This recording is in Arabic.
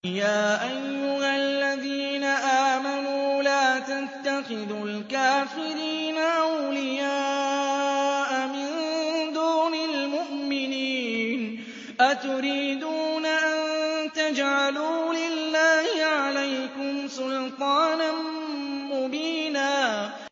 يَا أَيُّهَا الَّذِينَ آمَنُوا لَا تَتَّخِذُوا الْكَافِرِينَ أَوْلِيَاءَ مِن دُونِ الْمُؤْمِنِينَ ۚ أَتُرِيدُونَ أَن تَجْعَلُوا لِلَّهِ عَلَيْكُمْ سُلْطَانًا مُّبِينًا